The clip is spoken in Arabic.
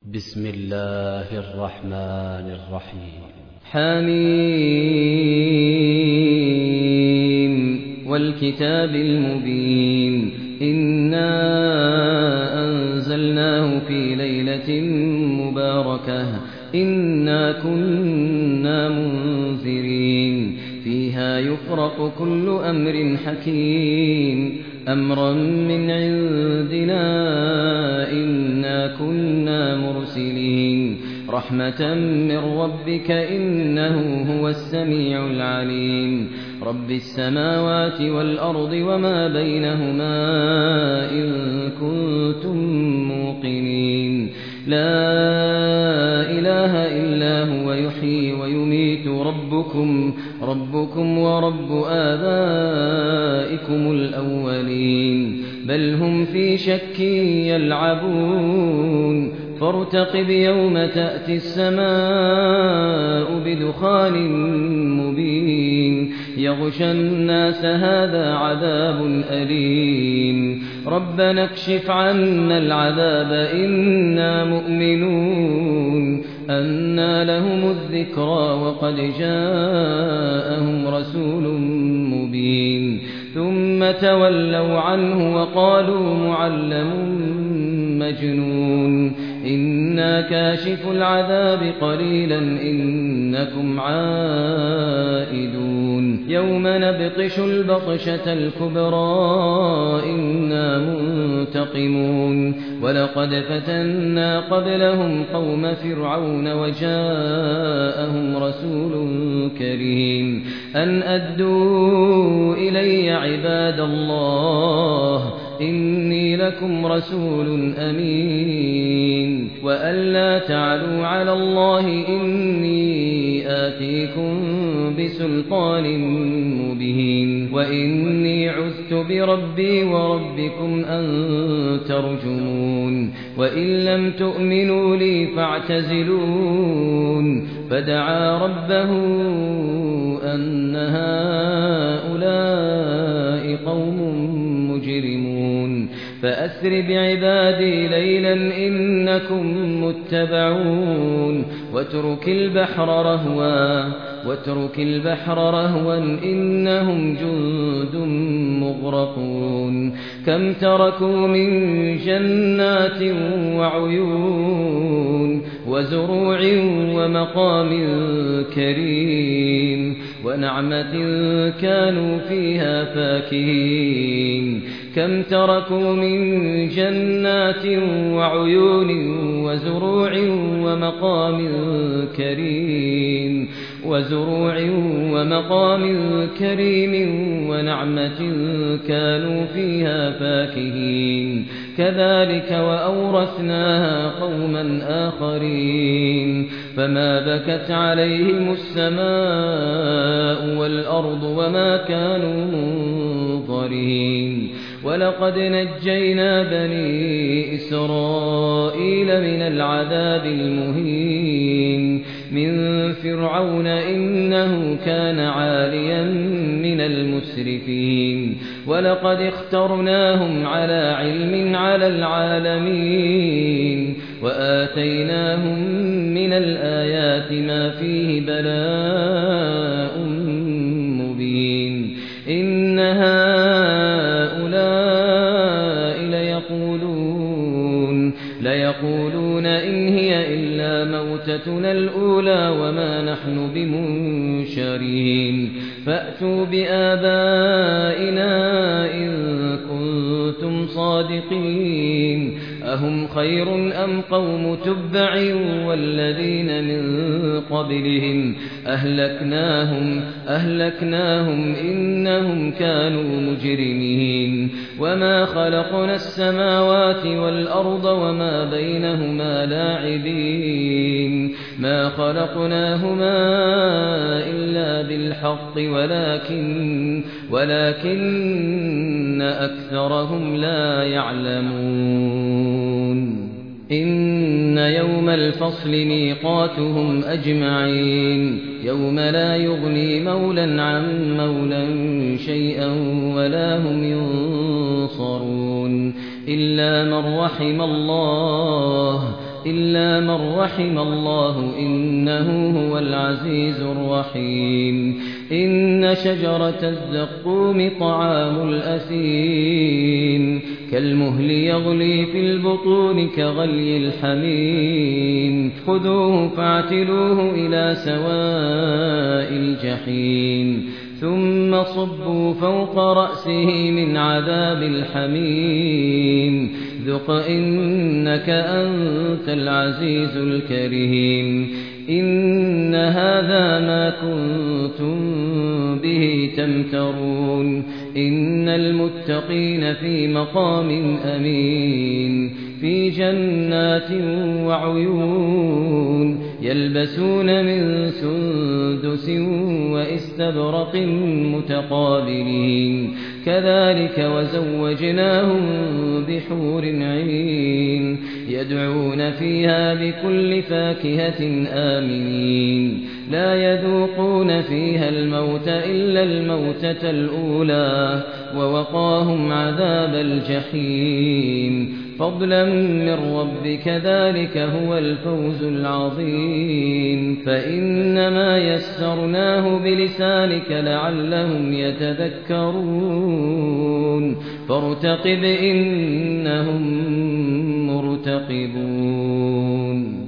بسم الله الرحمن الرحيم. حميم والكتاب المبين. إنا أنزلناه في ليلة مباركة إنا كنا منذرين فيها يفرق كل أمر حكيم أمرا من عندنا إنا كنا مرسلين رحمة من ربك إنه هو السميع العليم رب السماوات والأرض وما بينهما إن كنتم موقنين لا إله إلا هو يحيي ويميت ربكم ورب آبائكم الأولين بل هم في شك يلعبون فارتقب يوم تأتي السماء بدخان مبين يغشى الناس هذا عذاب أليم ربنا اكشف عنا العذاب إنا مؤمنون أنى لهم الذكرى وقد جاءهم رسول مبين ثم تولوا عنه وقالوا معلم مجنون إنا كاشف العذاب قليلا إنكم عائدون يوم نبطش البطشة الكبرى إنا منتقمون ولقد فتنا قبلهم قوم فرعون وجاءهم رسول كريم أن أدوا إلي عباد الله إني لكم رسول أمين وأن لا تعلوا على الله إني آتيكم بسلطان مبين وإني عذت بربي وربكم أن ترجمون وإن لم تؤمنوا لي فاعتزلون فدعا ربه أن هؤلاء قوم مجرمون فأسر بعبادي ليلا إنكم متبعون واترك البحر رهوا إنهم جند مغرقون كم تركوا من جنات وعيون وزروع ومقام كريم ونعمة كانوا فيها فاكهين كم تركوا من جنات وعيون وزروع ومقام كريم ونعمة كانوا فيها فاكهين كذلك وأورثناها قوما آخرين فما بكت عليهم السماء والأرض وما كانوا منظرين ولقد نجينا بني إسرائيل من العذاب المهين من فرعون إنه كان عاليا من المسرفين ولقد اخترناهم على علم على العالمين وآتيناهم من الآيات ما فيه بلاء مبين إن هؤلاء ليقولون إن هي إلا موتتنا الأولى وما نحن بمنشرين فأتوا بآبائنا إن كنتم صادقين أهم خير أم قوم تبع والذين من قبلهم أهلكناهم إنهم كانوا مجرمين وما خلقنا السماوات والأرض وما بينهما لاعبين ما خلقناهما إلا بالحق ولكن أكثرهم لا يعلمون إن يوم الفصل ميقاتهم أجمعين يوم لا يغني مولى عن مولى شيئا ولا هم ينصرون إلا من رحم الله إلا من رحم الله إنه هو العزيز الرحيم إن شجرة الزقوم طعام الأثيم كالمهل يغلي في البطون كغلي الحميم خذوه فاعتلوه إلى سواء الجحيم ثم صبوا فوق رأسه من عذاب الحميم ذق إنك أنت العزيز الكريم إن هذا ما كنتم به تمترون إن المتقين في مقام أمين في جنات وعيون يلبسون من سندس وإستبرق متقابلين كذلك وزوجناهم بحور عين يدعون فيها بكل فاكهة آمنين لا يذوقون فيها الموت إلا الموتة الأولى ووقاهم عذاب الجحيم فضلا من ربك ذلك هو الفوز العظيم فإنما يسرناه بلسانك لعلهم يتذكرون فارتقب إنهم مرتقبون